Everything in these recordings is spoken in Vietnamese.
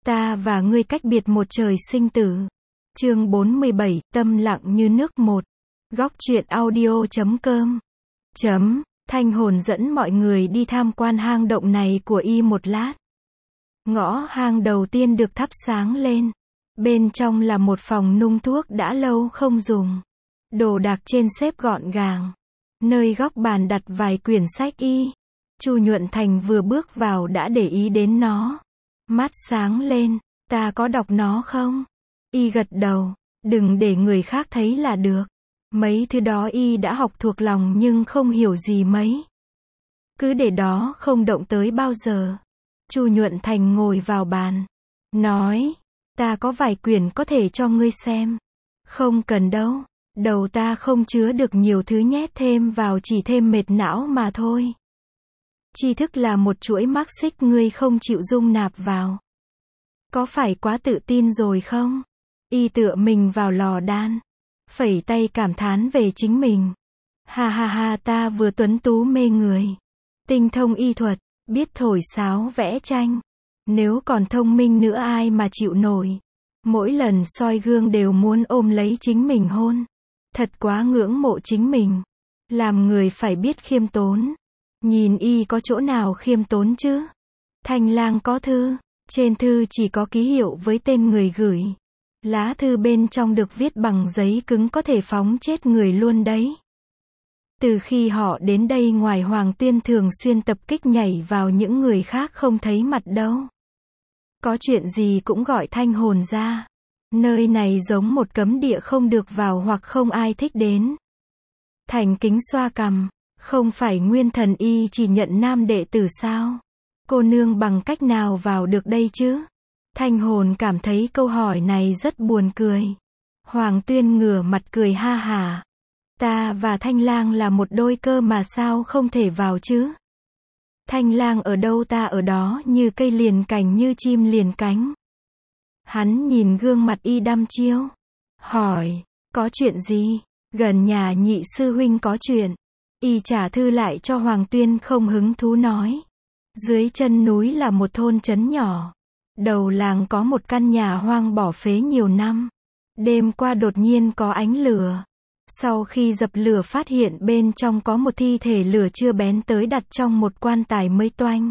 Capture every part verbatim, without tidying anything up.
Ta và ngươi cách biệt một trời sinh tử. Chương bốn mươi bảy, tâm lặng như nước một. Góc truyện audio chấm com. Chấm, Thanh Hồn dẫn mọi người đi tham quan hang động này của y một lát. Ngõ hang đầu tiên được thắp sáng lên. Bên trong là một phòng nung thuốc đã lâu không dùng. Đồ đạc trên xếp gọn gàng. Nơi góc bàn đặt vài quyển sách y. Chu Nhuận Thành vừa bước vào đã để ý đến nó. Mắt sáng lên, ta có đọc nó không? Y gật đầu, đừng để người khác thấy là được. Mấy thứ đó y đã học thuộc lòng nhưng không hiểu gì mấy. Cứ để đó không động tới bao giờ. Chu Nhuận Thành ngồi vào bàn. Nói, ta có vài quyển có thể cho ngươi xem. Không cần đâu, đầu ta không chứa được nhiều thứ nhét thêm vào chỉ thêm mệt não mà thôi. Tri thức là một chuỗi mác xích ngươi không chịu dung nạp vào. Có phải quá tự tin rồi không? Y tựa mình vào lò đan. Phẩy tay cảm thán về chính mình. Ha ha ha, ta vừa tuấn tú mê người. Tinh thông y thuật, biết thổi sáo vẽ tranh. Nếu còn thông minh nữa ai mà chịu nổi. Mỗi lần soi gương đều muốn ôm lấy chính mình hôn. Thật quá ngưỡng mộ chính mình. Làm người phải biết khiêm tốn. Nhìn y có chỗ nào khiêm tốn chứ? Thanh Lang có thư. Trên thư chỉ có ký hiệu với tên người gửi. Lá thư bên trong được viết bằng giấy cứng có thể phóng chết người luôn đấy. Từ khi họ đến đây ngoài Hoàng Tuyên thường xuyên tập kích nhảy vào những người khác không thấy mặt đâu. Có chuyện gì cũng gọi Thanh Hồn ra. Nơi này giống một cấm địa không được vào hoặc không ai thích đến. Thành Kính xoa cằm. Không phải Nguyên Thần y chỉ nhận nam đệ tử sao? Cô nương bằng cách nào vào được đây chứ? Thanh Hồn cảm thấy câu hỏi này rất buồn cười. Hoàng Tuyên ngửa mặt cười ha hả. Ta và Thanh Lang là một đôi cơ mà sao không thể vào chứ? Thanh Lang ở đâu ta ở đó, như cây liền cành như chim liền cánh. Hắn nhìn gương mặt y đăm chiêu. Hỏi, có chuyện gì? Gần nhà nhị sư huynh có chuyện. Y trả thư lại cho Hoàng Tuyên không hứng thú nói. Dưới chân núi là một thôn trấn nhỏ. Đầu làng có một căn nhà hoang bỏ phế nhiều năm. Đêm qua đột nhiên có ánh lửa. Sau khi dập lửa phát hiện bên trong có một thi thể lửa chưa bén tới đặt trong một quan tài mới toanh.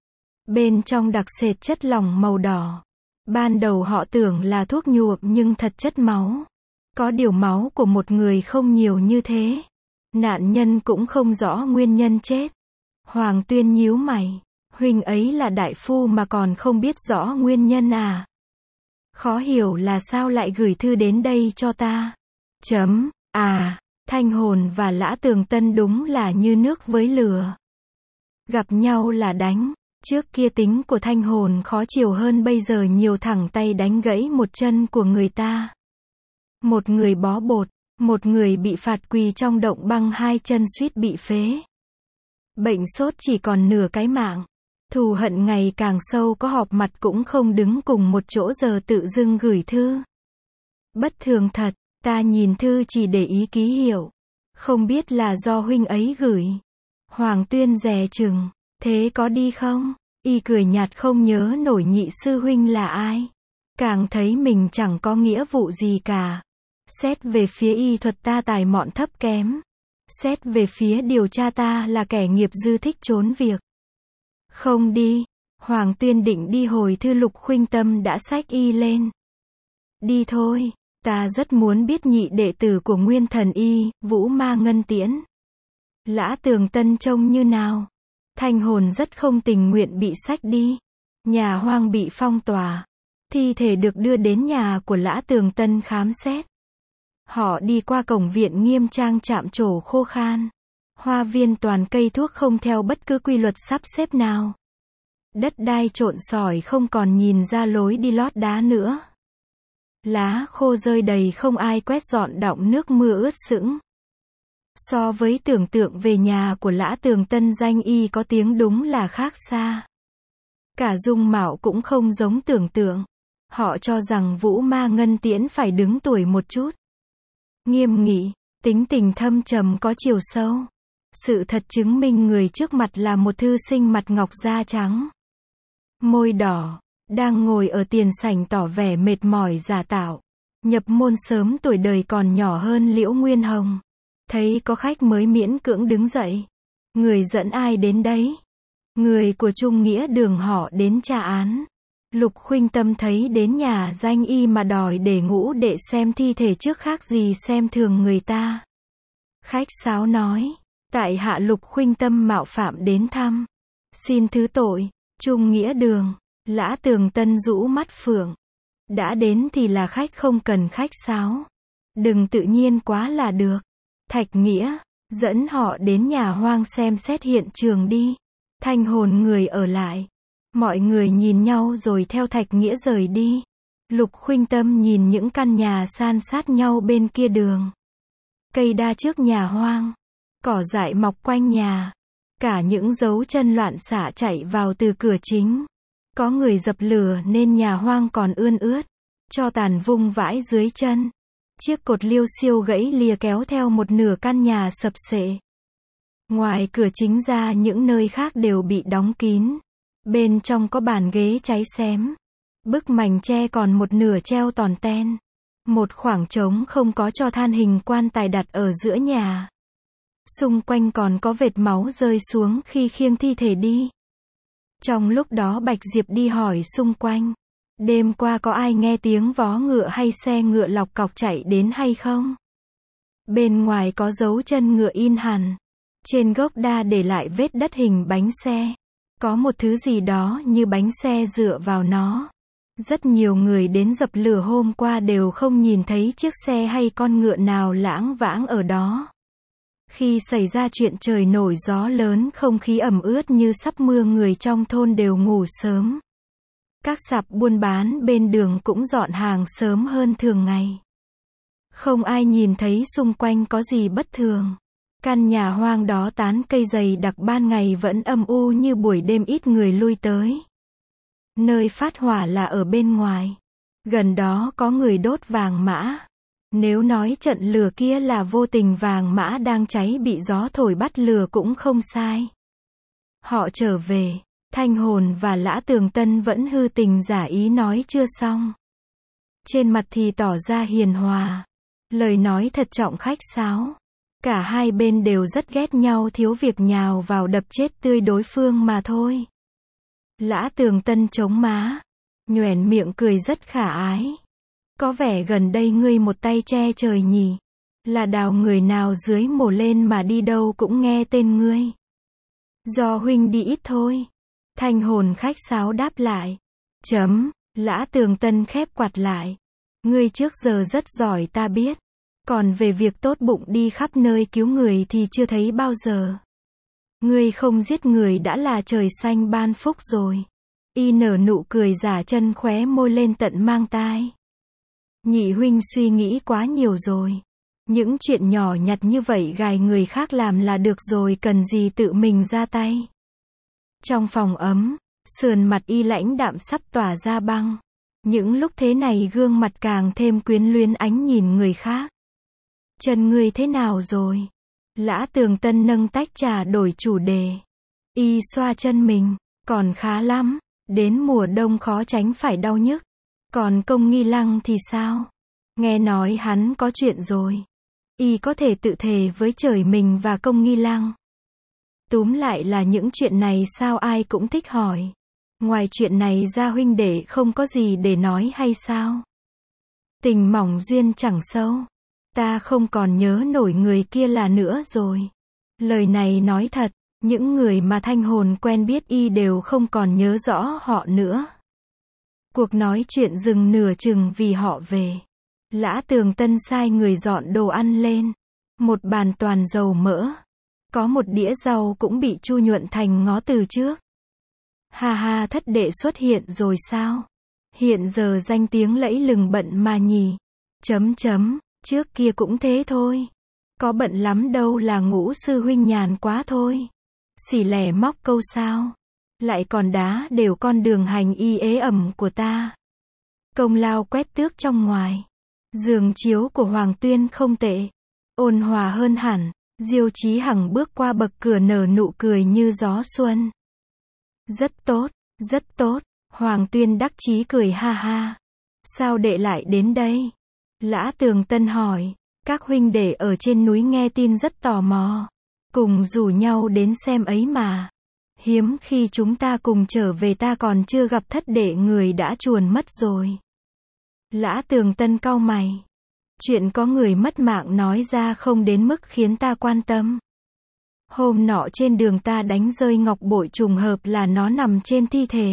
Bên trong đặc sệt chất lỏng màu đỏ. Ban đầu họ tưởng là thuốc nhuộm nhưng thật chất máu. Có điều máu của một người không nhiều như thế. Nạn nhân cũng không rõ nguyên nhân chết. Hoàng Tuyên nhíu mày. Huynh ấy là đại phu mà còn không biết rõ nguyên nhân à? Khó hiểu là sao lại gửi thư đến đây cho ta. Chấm, à, Thanh Hồn và Lã Tường Tân đúng là như nước với lửa. Gặp nhau là đánh. Trước kia tính của Thanh Hồn khó chịu hơn bây giờ nhiều, thẳng tay đánh gãy một chân của người ta. Một người bó bột. Một người bị phạt quỳ trong động băng, hai chân suýt bị phế. Bệnh sốt chỉ còn nửa cái mạng. Thù hận ngày càng sâu, có họp mặt cũng không đứng cùng một chỗ, giờ tự dưng gửi thư. Bất thường thật, ta nhìn thư chỉ để ý ký hiệu. Không biết là do huynh ấy gửi. Hoàng Tuyên dè chừng, thế có đi không? Y cười nhạt, không nhớ nổi nhị sư huynh là ai. Càng thấy mình chẳng có nghĩa vụ gì cả. Xét về phía y thuật ta tài mọn thấp kém. Xét về phía điều tra ta là kẻ nghiệp dư thích trốn việc. Không đi. Hoàng Tuyên định đi hồi thư, Lục Khuynh Tâm đã xách y lên. Đi thôi, ta rất muốn biết nhị đệ tử của Nguyên Thần y, Vũ Ma Ngân Tiễn. Lã Tường Tân trông như nào? Thanh Hồn rất không tình nguyện bị xách đi. Nhà hoang bị phong tỏa. Thi thể được đưa đến nhà của Lã Tường Tân khám xét. Họ đi qua cổng viện nghiêm trang chạm trổ khô khan. Hoa viên toàn cây thuốc không theo bất cứ quy luật sắp xếp nào. Đất đai trộn sỏi không còn nhìn ra lối đi lót đá nữa. Lá khô rơi đầy, không ai quét dọn, đọng nước mưa ướt sũng. So với tưởng tượng về nhà của Lã Tường Tân danh y có tiếng đúng là khác xa. Cả dung mạo cũng không giống tưởng tượng. Họ cho rằng Vũ Ma Ngân Tiễn phải đứng tuổi một chút. Nghiêm nghị, tính tình thâm trầm có chiều sâu. Sự thật chứng minh người trước mặt là một thư sinh mặt ngọc da trắng. Môi đỏ, đang ngồi ở tiền sảnh tỏ vẻ mệt mỏi giả tạo. Nhập môn sớm tuổi đời còn nhỏ hơn Liễu Nguyên Hồng. Thấy có khách mới miễn cưỡng đứng dậy. Người dẫn ai đến đấy? Người của Trung Nghĩa Đường họ đến tra án. Lục Khuynh Tâm thấy đến nhà danh y mà đòi để ngũ đệ xem thi thể trước khác gì xem thường người ta. Khách sáo nói, tại hạ Lục Khuynh Tâm mạo phạm đến thăm. Xin thứ tội. Trung Nghĩa Đường. Lã Tường Tân rũ mắt phượng. Đã đến thì là khách, không cần khách sáo. Đừng tự nhiên quá là được. Thạch Nghĩa, dẫn họ đến nhà hoang xem xét hiện trường đi. Thanh Hồn người ở lại. Mọi người nhìn nhau rồi theo Thạch Nghĩa rời đi. Lục Khuynh Tâm nhìn những căn nhà san sát nhau bên kia đường. Cây đa trước nhà hoang. Cỏ dại mọc quanh nhà. Cả những dấu chân loạn xạ chạy vào từ cửa chính. Có người dập lửa nên nhà hoang còn ươn ướt. Cho tàn vung vãi dưới chân. Chiếc cột liêu xiêu gãy lìa kéo theo một nửa căn nhà sập xệ. Ngoài cửa chính ra những nơi khác đều bị đóng kín. Bên trong có bàn ghế cháy xém. Bức mành tre còn một nửa treo tòn ten. Một khoảng trống không có cho than hình quan tài đặt ở giữa nhà. Xung quanh còn có vệt máu rơi xuống khi khiêng thi thể đi. Trong lúc đó Bạch Diệp đi hỏi xung quanh. Đêm qua có ai nghe tiếng vó ngựa hay xe ngựa lọc cọc chạy đến hay không? Bên ngoài có dấu chân ngựa in hẳn. Trên gốc đa để lại vết đất hình bánh xe. Có một thứ gì đó như bánh xe dựa vào nó. Rất nhiều người đến dập lửa hôm qua đều không nhìn thấy chiếc xe hay con ngựa nào lãng vãng ở đó. Khi xảy ra chuyện trời nổi gió lớn, không khí ẩm ướt như sắp mưa, người trong thôn đều ngủ sớm. Các sạp buôn bán bên đường cũng dọn hàng sớm hơn thường ngày. Không ai nhìn thấy xung quanh có gì bất thường. Căn nhà hoang đó tán cây dày đặc, ban ngày vẫn âm u như buổi đêm ít người lui tới. Nơi phát hỏa là ở bên ngoài. Gần đó có người đốt vàng mã. Nếu nói trận lửa kia là vô tình vàng mã đang cháy bị gió thổi bắt lửa cũng không sai. Họ trở về. Thanh Hồn và Lã Tường Tân vẫn hư tình giả ý nói chưa xong. Trên mặt thì tỏ ra hiền hòa. Lời nói thật trọng khách sáo. Cả hai bên đều rất ghét nhau, thiếu việc nhào vào đập chết tươi đối phương mà thôi. Lã Tường Tân chống má. Nhoẻn miệng cười rất khả ái. Có vẻ gần đây ngươi một tay che trời nhỉ. Là đào người nào dưới mổ lên mà đi đâu cũng nghe tên ngươi. Do huynh đi ít thôi. Thanh Hồn khách sáo đáp lại. Chấm. Lã Tường Tân khép quạt lại. Ngươi trước giờ rất giỏi ta biết. Còn về việc tốt bụng đi khắp nơi cứu người thì chưa thấy bao giờ. Ngươi không giết người đã là trời xanh ban phúc rồi. Y nở nụ cười giả chân, khóe môi lên tận mang tai. Nhị huynh suy nghĩ quá nhiều rồi. Những chuyện nhỏ nhặt như vậy gài người khác làm là được rồi, cần gì tự mình ra tay. Trong phòng ấm, sườn mặt y lãnh đạm sắp tỏa ra băng. Những lúc thế này gương mặt càng thêm quyến luyến ánh nhìn người khác. Chân ngươi thế nào rồi? Lã Tường Tân nâng tách trà đổi chủ đề. Y xoa chân mình. Còn khá lắm. Đến mùa đông khó tránh phải đau nhức. Còn Công Nghi Lăng thì sao? Nghe nói hắn có chuyện rồi. Y có thể tự thề với trời mình và Công Nghi Lăng. Túm lại là những chuyện này sao ai cũng thích hỏi. Ngoài chuyện này ra huynh đệ không có gì để nói hay sao? Tình mỏng duyên chẳng sâu. Ta không còn nhớ nổi người kia là nữa rồi. Lời này nói thật, những người mà Thanh Hồn quen biết y đều không còn nhớ rõ họ nữa. Cuộc nói chuyện dừng nửa chừng vì họ về. Lã Tường Tân sai người dọn đồ ăn lên. Một bàn toàn dầu mỡ. Có một đĩa rau cũng bị chu nhuận thành ngó từ trước. Ha ha, thất đệ xuất hiện rồi sao? Hiện giờ danh tiếng lẫy lừng bận mà nhỉ. Chấm chấm, trước kia cũng thế thôi. Có bận lắm đâu, là Ngũ sư huynh nhàn quá thôi. Xỉ lẻ móc câu sao. Lại còn đá đều con đường hành y ế ẩm của ta. Công lao quét tước trong ngoài. Giường chiếu của Hoàng Tuyên không tệ. Ôn hòa hơn hẳn. Diêu Chí Hằng bước qua bậc cửa nở nụ cười như gió xuân. Rất tốt, rất tốt. Hoàng Tuyên đắc chí cười ha ha. Sao đệ lại đến đây? Lã Tường Tân hỏi. Các huynh đệ ở trên núi nghe tin rất tò mò. Cùng rủ nhau đến xem ấy mà. Hiếm khi chúng ta cùng trở về ta còn chưa gặp thất đệ người đã chuồn mất rồi. Lã Tường Tân cau mày. Chuyện có người mất mạng nói ra không đến mức khiến ta quan tâm. Hôm nọ trên đường ta đánh rơi ngọc bội trùng hợp là nó nằm trên thi thể.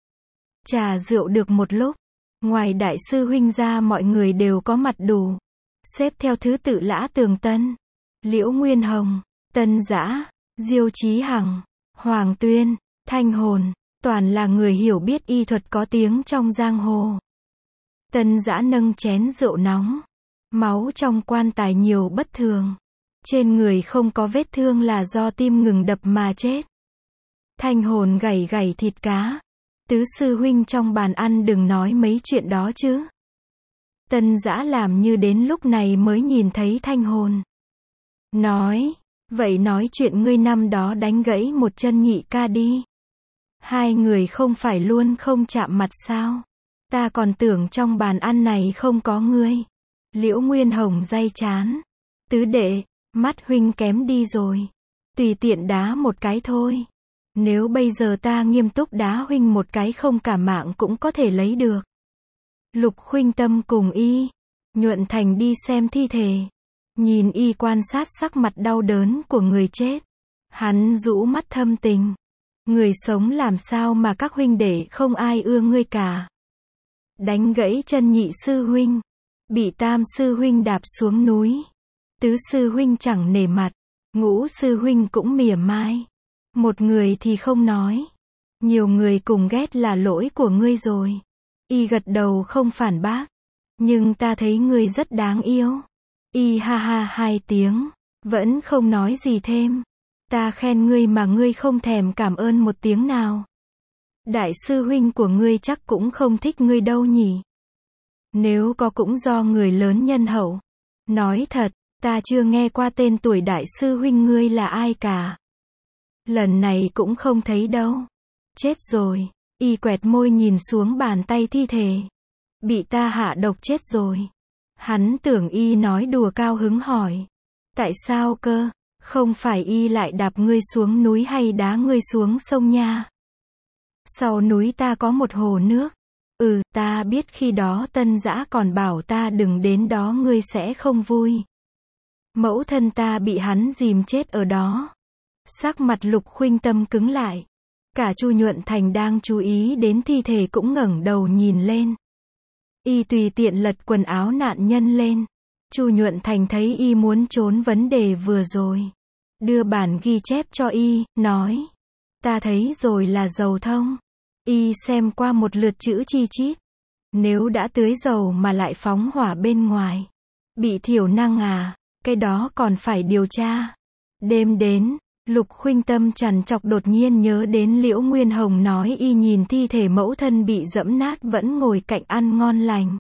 Trà rượu được một lúc. Ngoài đại sư huynh ra mọi người đều có mặt đủ. Xếp theo thứ tự Lã Tường Tân, Liễu Nguyên Hồng, Tân Dã, Diêu Chí Hằng, Hoàng Tuyên, Thanh Hồn, toàn là người hiểu biết y thuật có tiếng trong giang hồ. Tân Dã nâng chén rượu nóng. Máu trong quan tài nhiều bất thường. Trên người không có vết thương là do tim ngừng đập mà chết. Thanh Hồn gảy gảy thịt cá. Tứ sư huynh trong bàn ăn đừng nói mấy chuyện đó chứ. Tân Dã làm như đến lúc này mới nhìn thấy Thanh Hồn. Nói, vậy nói chuyện ngươi năm đó đánh gãy một chân nhị ca đi. Hai người không phải luôn không chạm mặt sao? Ta còn tưởng trong bàn ăn này không có ngươi. Liễu Nguyên Hồng day chán. Tứ đệ, mắt huynh kém đi rồi. Tùy tiện đá một cái thôi. Nếu bây giờ ta nghiêm túc đá huynh một cái không cả mạng cũng có thể lấy được. Lục Khuynh Tâm cùng y, Nhuận Thành đi xem thi thể. Nhìn y quan sát sắc mặt đau đớn của người chết. Hắn rũ mắt thâm tình. Người sống làm sao mà các huynh đệ không ai ưa ngươi cả. Đánh gãy chân nhị sư huynh. Bị tam sư huynh đạp xuống núi. Tứ sư huynh chẳng nể mặt. Ngũ sư huynh cũng mỉa mai. Một người thì không nói. Nhiều người cùng ghét là lỗi của ngươi rồi. Y gật đầu không phản bác. Nhưng ta thấy ngươi rất đáng yêu. Y ha ha hai tiếng. Vẫn không nói gì thêm. Ta khen ngươi mà ngươi không thèm cảm ơn một tiếng nào. Đại sư huynh của ngươi chắc cũng không thích ngươi đâu nhỉ. Nếu có cũng do người lớn nhân hậu. Nói thật, ta chưa nghe qua tên tuổi đại sư huynh ngươi là ai cả. Lần này cũng không thấy đâu. Chết rồi. Y quẹt môi nhìn xuống bàn tay thi thể. Bị ta hạ độc chết rồi. Hắn tưởng y nói đùa cao hứng hỏi. Tại sao cơ? Không phải y lại đạp ngươi xuống núi hay đá ngươi xuống sông nha. Sau núi ta có một hồ nước. Ừ, ta biết khi đó Tân Dã còn bảo ta đừng đến đó ngươi sẽ không vui. Mẫu thân ta bị hắn dìm chết ở đó. Sắc mặt Lục Khuynh Tâm cứng lại. Cả Chu Nhuận Thành đang chú ý đến thi thể cũng ngẩng đầu nhìn lên. Y tùy tiện lật quần áo nạn nhân lên. Chu Nhuận Thành thấy y muốn trốn vấn đề vừa rồi. Đưa bản ghi chép cho y, nói. Ta thấy rồi là dầu thông. Y xem qua một lượt chữ chi chít. Nếu đã tưới dầu mà lại phóng hỏa bên ngoài. Bị thiểu năng à, cái đó còn phải điều tra. Đêm đến, Lục Khuynh Tâm trằn trọc đột nhiên nhớ đến Liễu Nguyên Hồng nói y nhìn thi thể mẫu thân bị dẫm nát vẫn ngồi cạnh ăn ngon lành.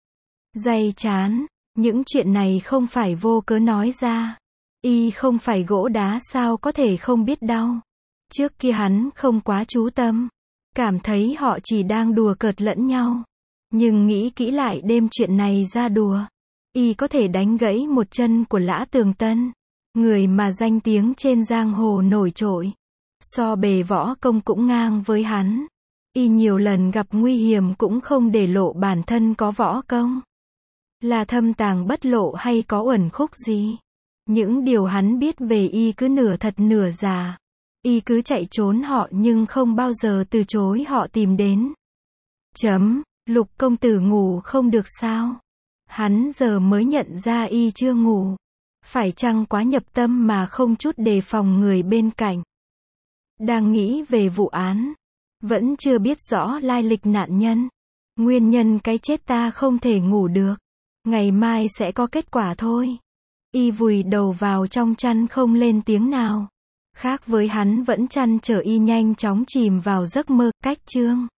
Day chán, những chuyện này không phải vô cớ nói ra. Y không phải gỗ đá sao có thể không biết đau. Trước kia hắn không quá chú tâm. Cảm thấy họ chỉ đang đùa cợt lẫn nhau. Nhưng nghĩ kỹ lại đêm chuyện này ra đùa. Y có thể đánh gãy một chân của Lã Tường Tân. Người mà danh tiếng trên giang hồ nổi trội. So bề võ công cũng ngang với hắn. Y nhiều lần gặp nguy hiểm cũng không để lộ bản thân có võ công. Là thâm tàng bất lộ hay có uẩn khúc gì. Những điều hắn biết về y cứ nửa thật nửa giả. Y cứ chạy trốn họ nhưng không bao giờ từ chối họ tìm đến. Chấm, Lục công tử ngủ không được sao? Hắn giờ mới nhận ra y chưa ngủ. Phải chăng quá nhập tâm mà không chút đề phòng người bên cạnh? Đang nghĩ về vụ án. Vẫn chưa biết rõ lai lịch nạn nhân. Nguyên nhân cái chết ta không thể ngủ được. Ngày mai sẽ có kết quả thôi. Y vùi đầu vào trong chăn không lên tiếng nào. Khác với hắn vẫn chăn trở y nhanh chóng chìm vào giấc mơ. Cách chương